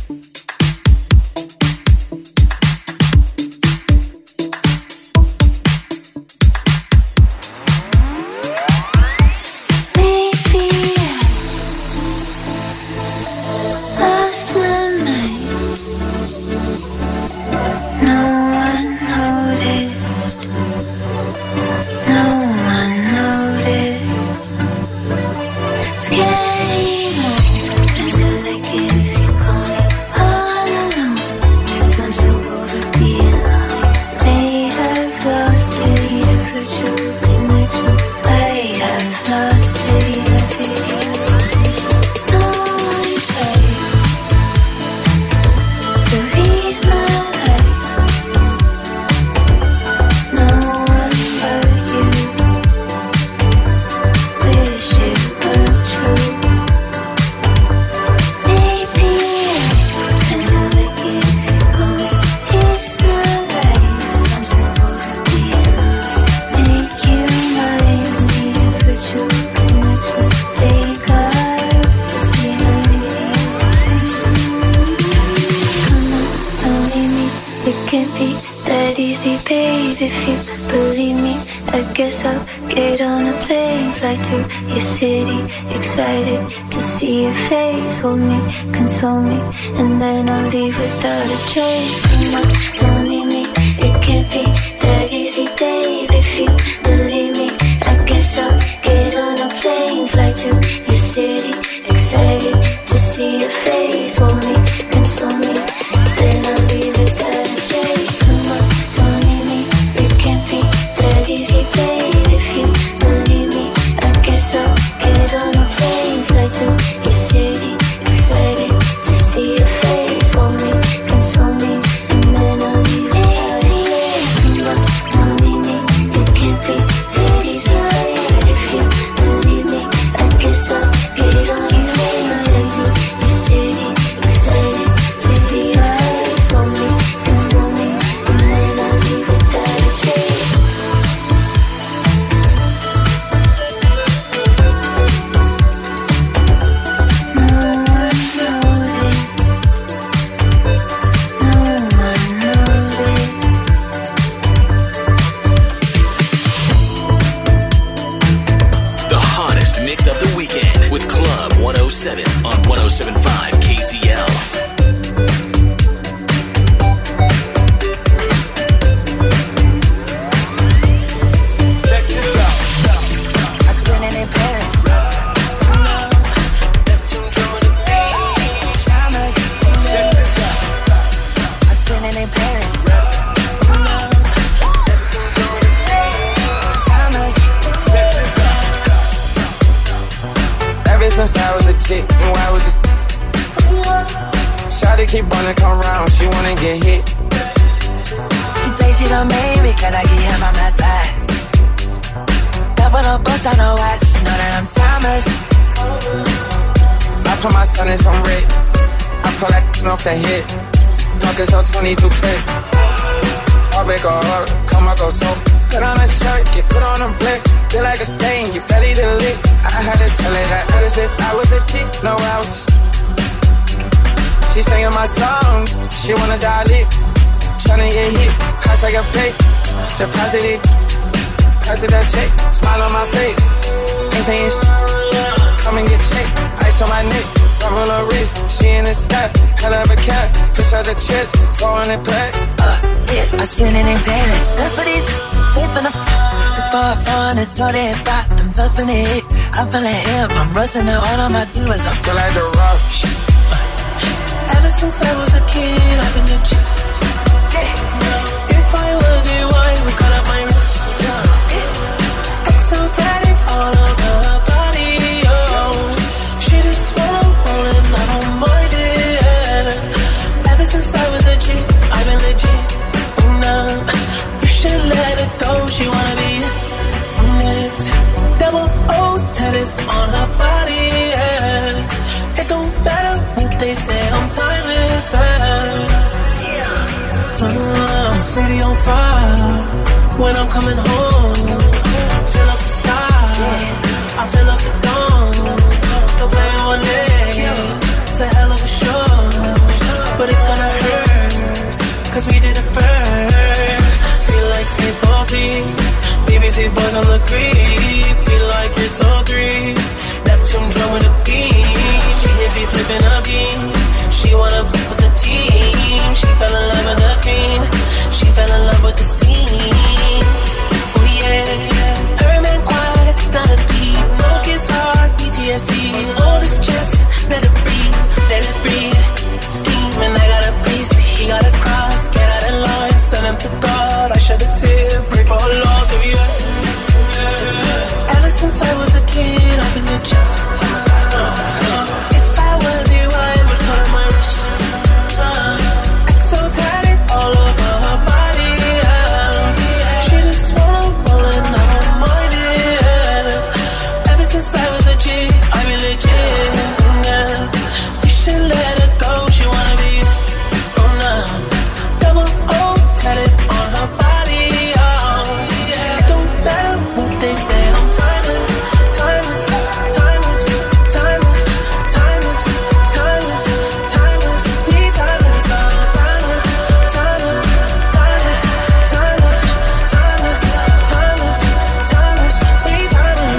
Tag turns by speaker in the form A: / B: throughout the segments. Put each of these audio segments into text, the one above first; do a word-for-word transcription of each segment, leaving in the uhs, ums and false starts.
A: Excited to see your face, hold me, console me, and then I'll leave without a trace. Come on, don't leave me, it can't be that easy, babe. If you believe me, I guess I'll get on a plane, fly to your city. Excited to see your face, hold me, console me, then I'll leave without a trace. Come on, don't leave me, it can't be that easy, babe. If you believe me, I guess I'll get on a plane, fly to your city. Excited to see your face, hold me, console me, and then I'll leave without a trace. Come on, don't leave me, it can't be that easy, babe. If you believe me, I guess I'll get on a plane, fly to your city. Excited to see your face, hold me, console me, and then I'll leave without a trace.
B: Mix of the weekend with Club one oh seven on one oh seven point five K C L.
C: Since I was a kid, and why was it? Shawty keep wanna come round, she wanna get hit.
D: Take you to maybe, can I get him on my side? Love on the bust on the watch, you know that I'm Thomas.
C: I put my son in some red, I pull that off the hit. Pockets on twenty-two quick. I'll make a heart, come I go so. Put on a shirt, get put on a blick. Feel like a stain, you ready to lick. I had to tell her that I was this, I was a dick, no else. She singing my song, she wanna die lit. Tryna get hit, pass like a pay. Deposit it, pass it that check. Smile on my face, ain't paying sh- come and get checked. Ice on my neck, rub on her wrist. She in the sky, hell of a cat. Push her the chest, go on it back.
D: Uh, yeah, I'm spinning in Paris. That's what it's, it's been a far fun, it's all that pop, I'm puffing it. I'm feeling hip, I'm rusting it, all of my doers, I
C: feel like the rush.
E: Ever since I was a kid, I've been legit. Yeah. If I was a wine, would call up my wrist. Yeah. Exotic all over her body, oh. She just wanna roll and I don't mind it. Ever since I was a kid, I've been legit. Oh no, you should let it go, she wanna be it. Double O tatted on her body, yeah. It don't matter what they say, I'm timeless, yeah. uh, City on fire, when I'm coming home. Fill up the sky, I fill up the dome. Don't play on it, it's a hell of a show. but it's gonna hurt, cause we did it first. Feel like skateboarding, B B C boys on the creep. Feel like it's all three, Neptune drum with a beat. She hit me flipping a beam, she wanna be with the team. She fell in love with the green, she fell in love with the scene. Oh yeah, her man quiet, not a beat. Broke his heart, P T S D. All this stress, let it breathe, let it breathe. Scheming, I got a priest, he got a cross. Get out of line, send him to God. I shed a tear, break all laws of you. Ever since I was a kid, I've been a gym. If I was you, I would cut my wrist. Exotic all over her body. She just wanna roll and I don't mind it. Ever since I was a G, I be legit. Yeah. We should let her go, she wanna be. Oh no, double O tatted on her body. Oh, it don't matter what they say, I'm timeless, timeless, timeless, timeless, timeless, timeless, timeless, we timeless, oh, timeless, timeless, timeless, timeless, timeless, timeless, timeless, we timeless.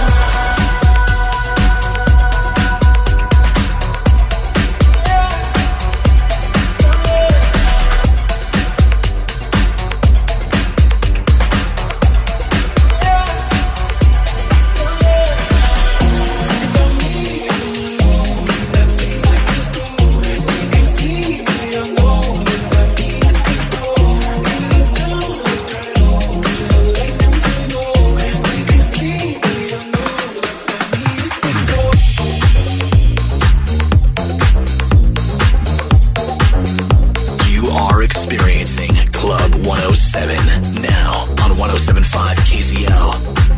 B: You are experiencing Club one oh seven now on one oh seven point five K Z L.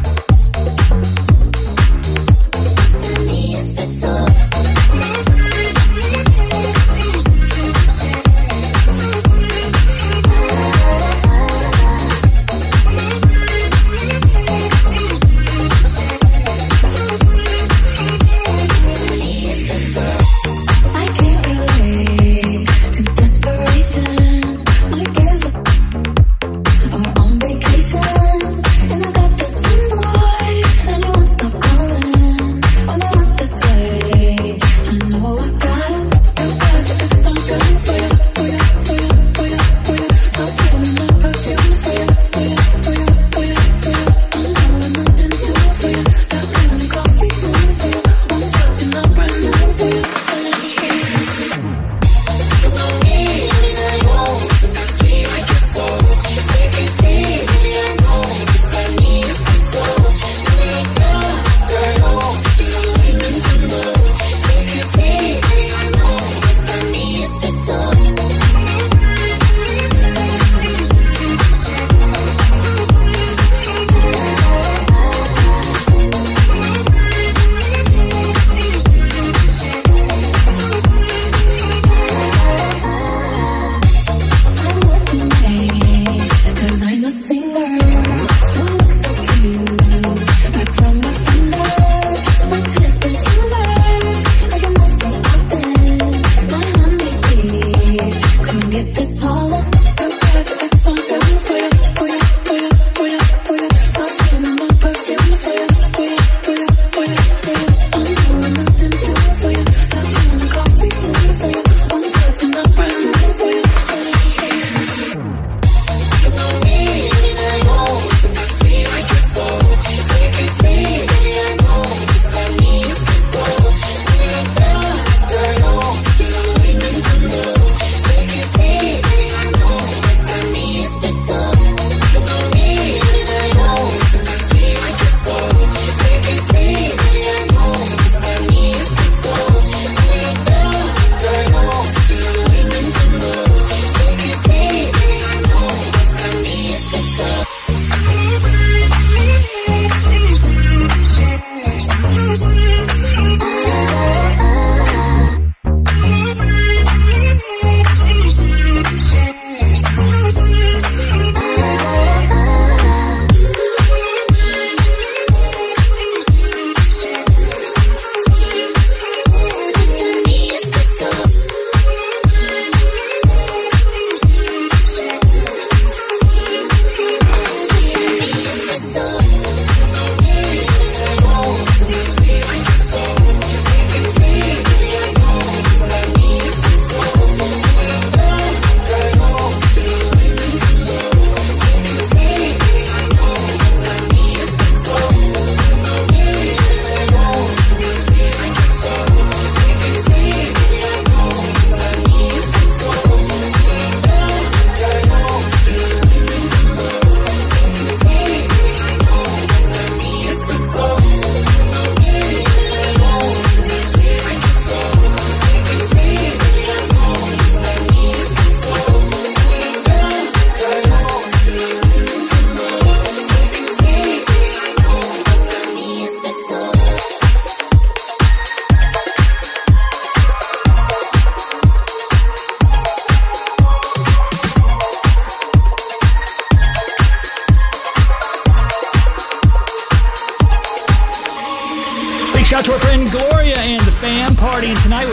A: I can't relate to desperation. I give up. We're on vacation, and I got this one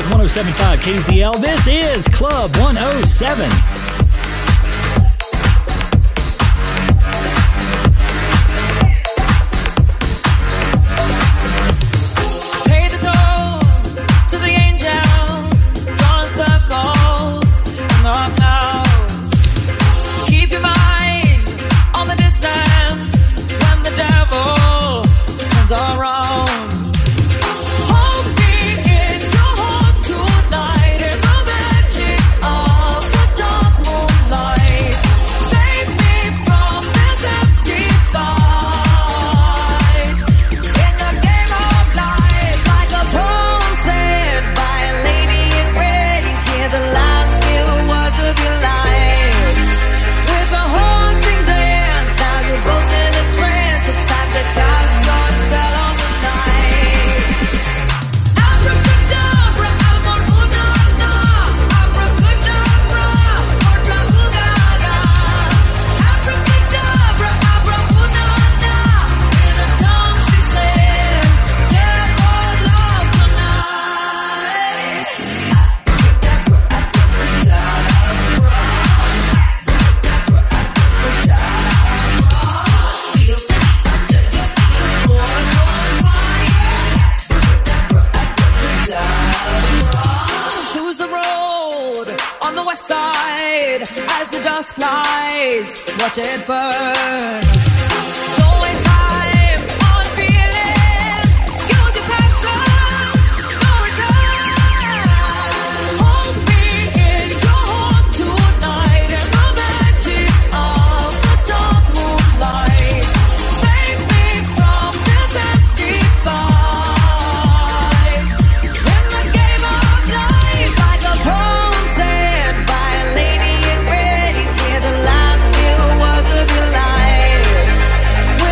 F: one oh seven point five K Z L. This is Club one oh seven.
G: Watch it burn. Don't waste time on feeling. Use your passion. No return. Hold me in your heart tonight in the magic of the dark moonlight. Save me from this empty fight. In the game of life, like a poem said by a lady in red, you hear the last words of your life.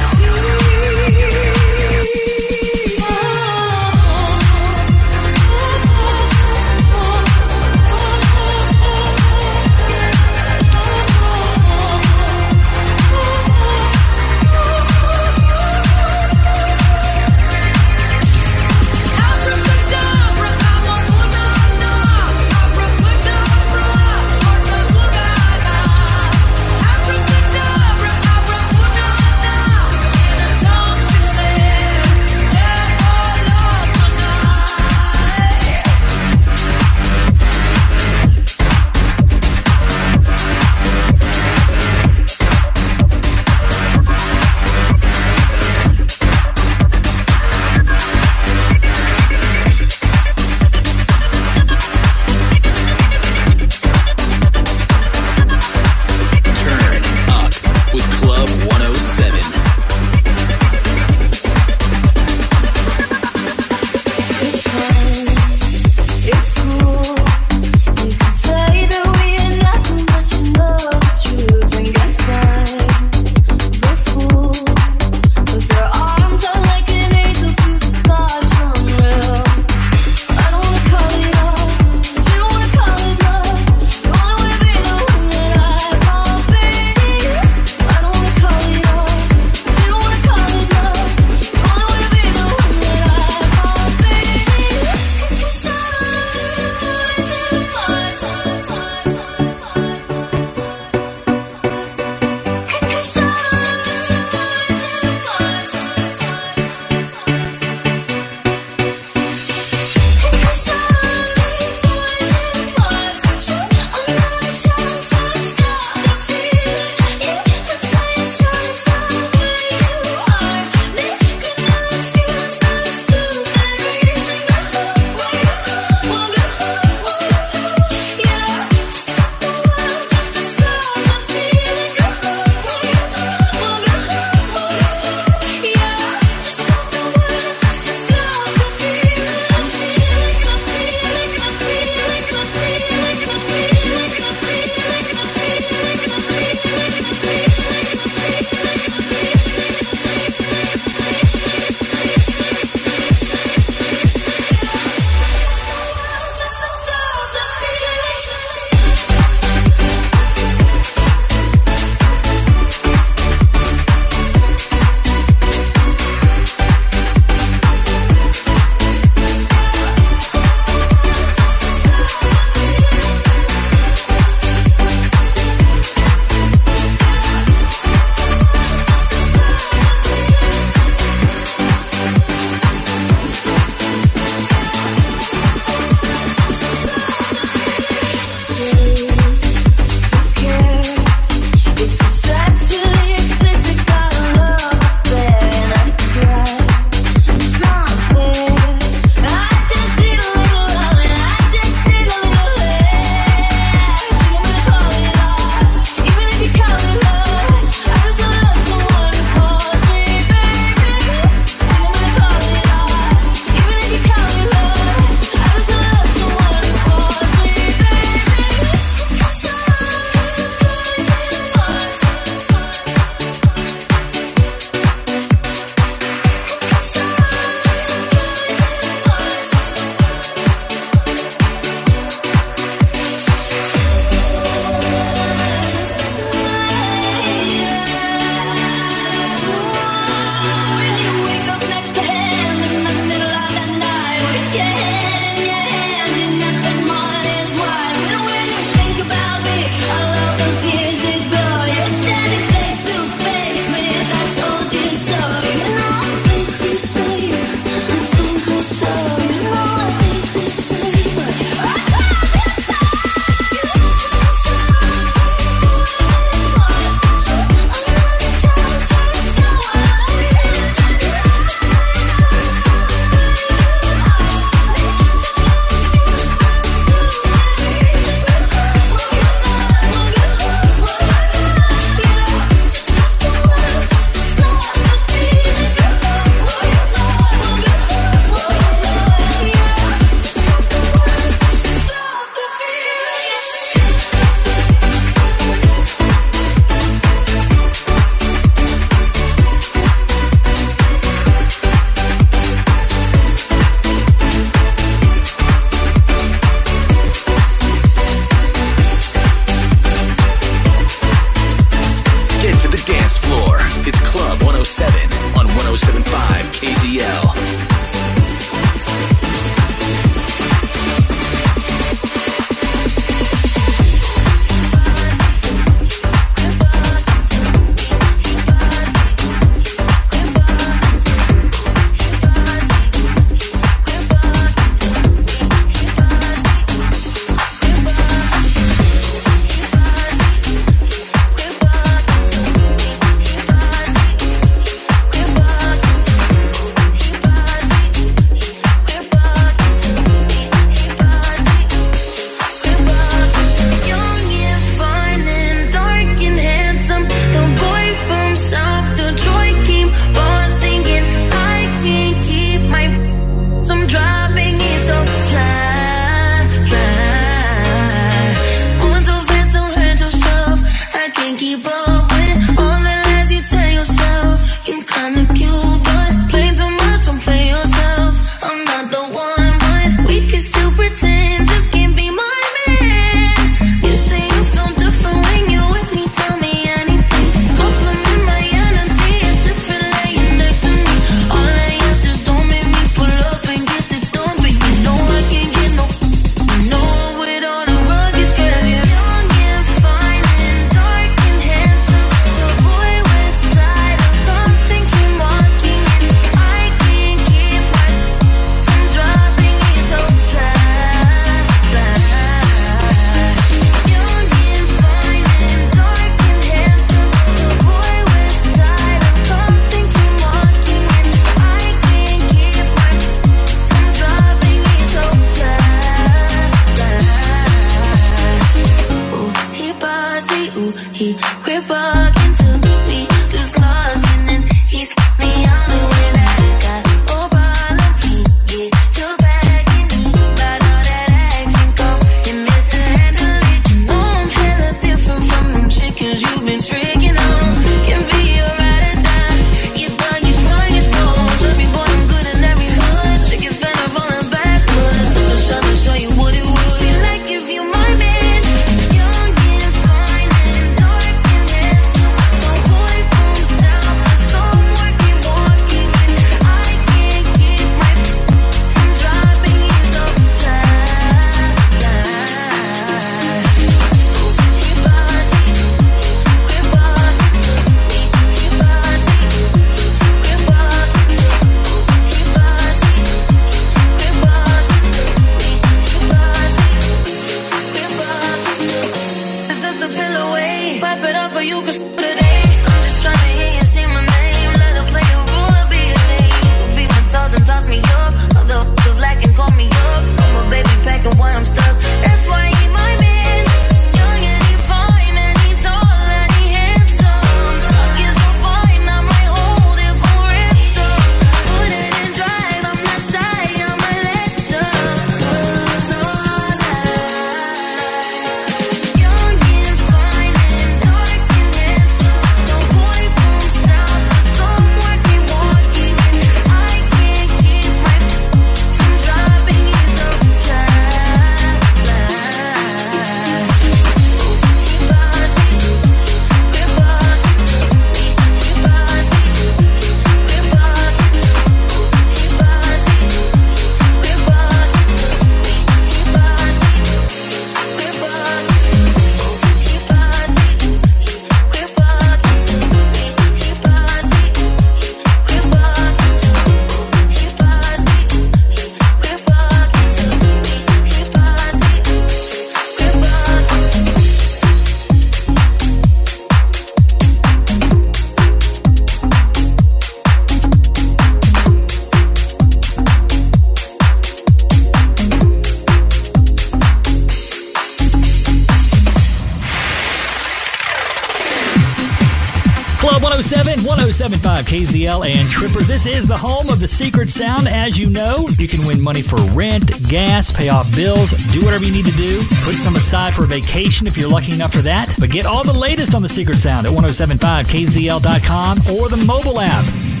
F: seven point five K Z L and Tripper. This is the home of the Secret Sound. As you know, you can win money for rent, gas, pay off bills, do whatever you need to do. Put some aside for a vacation if you're lucky enough for that. But get all the latest on the Secret Sound at ten seventy-five K Z L dot com or the mobile app.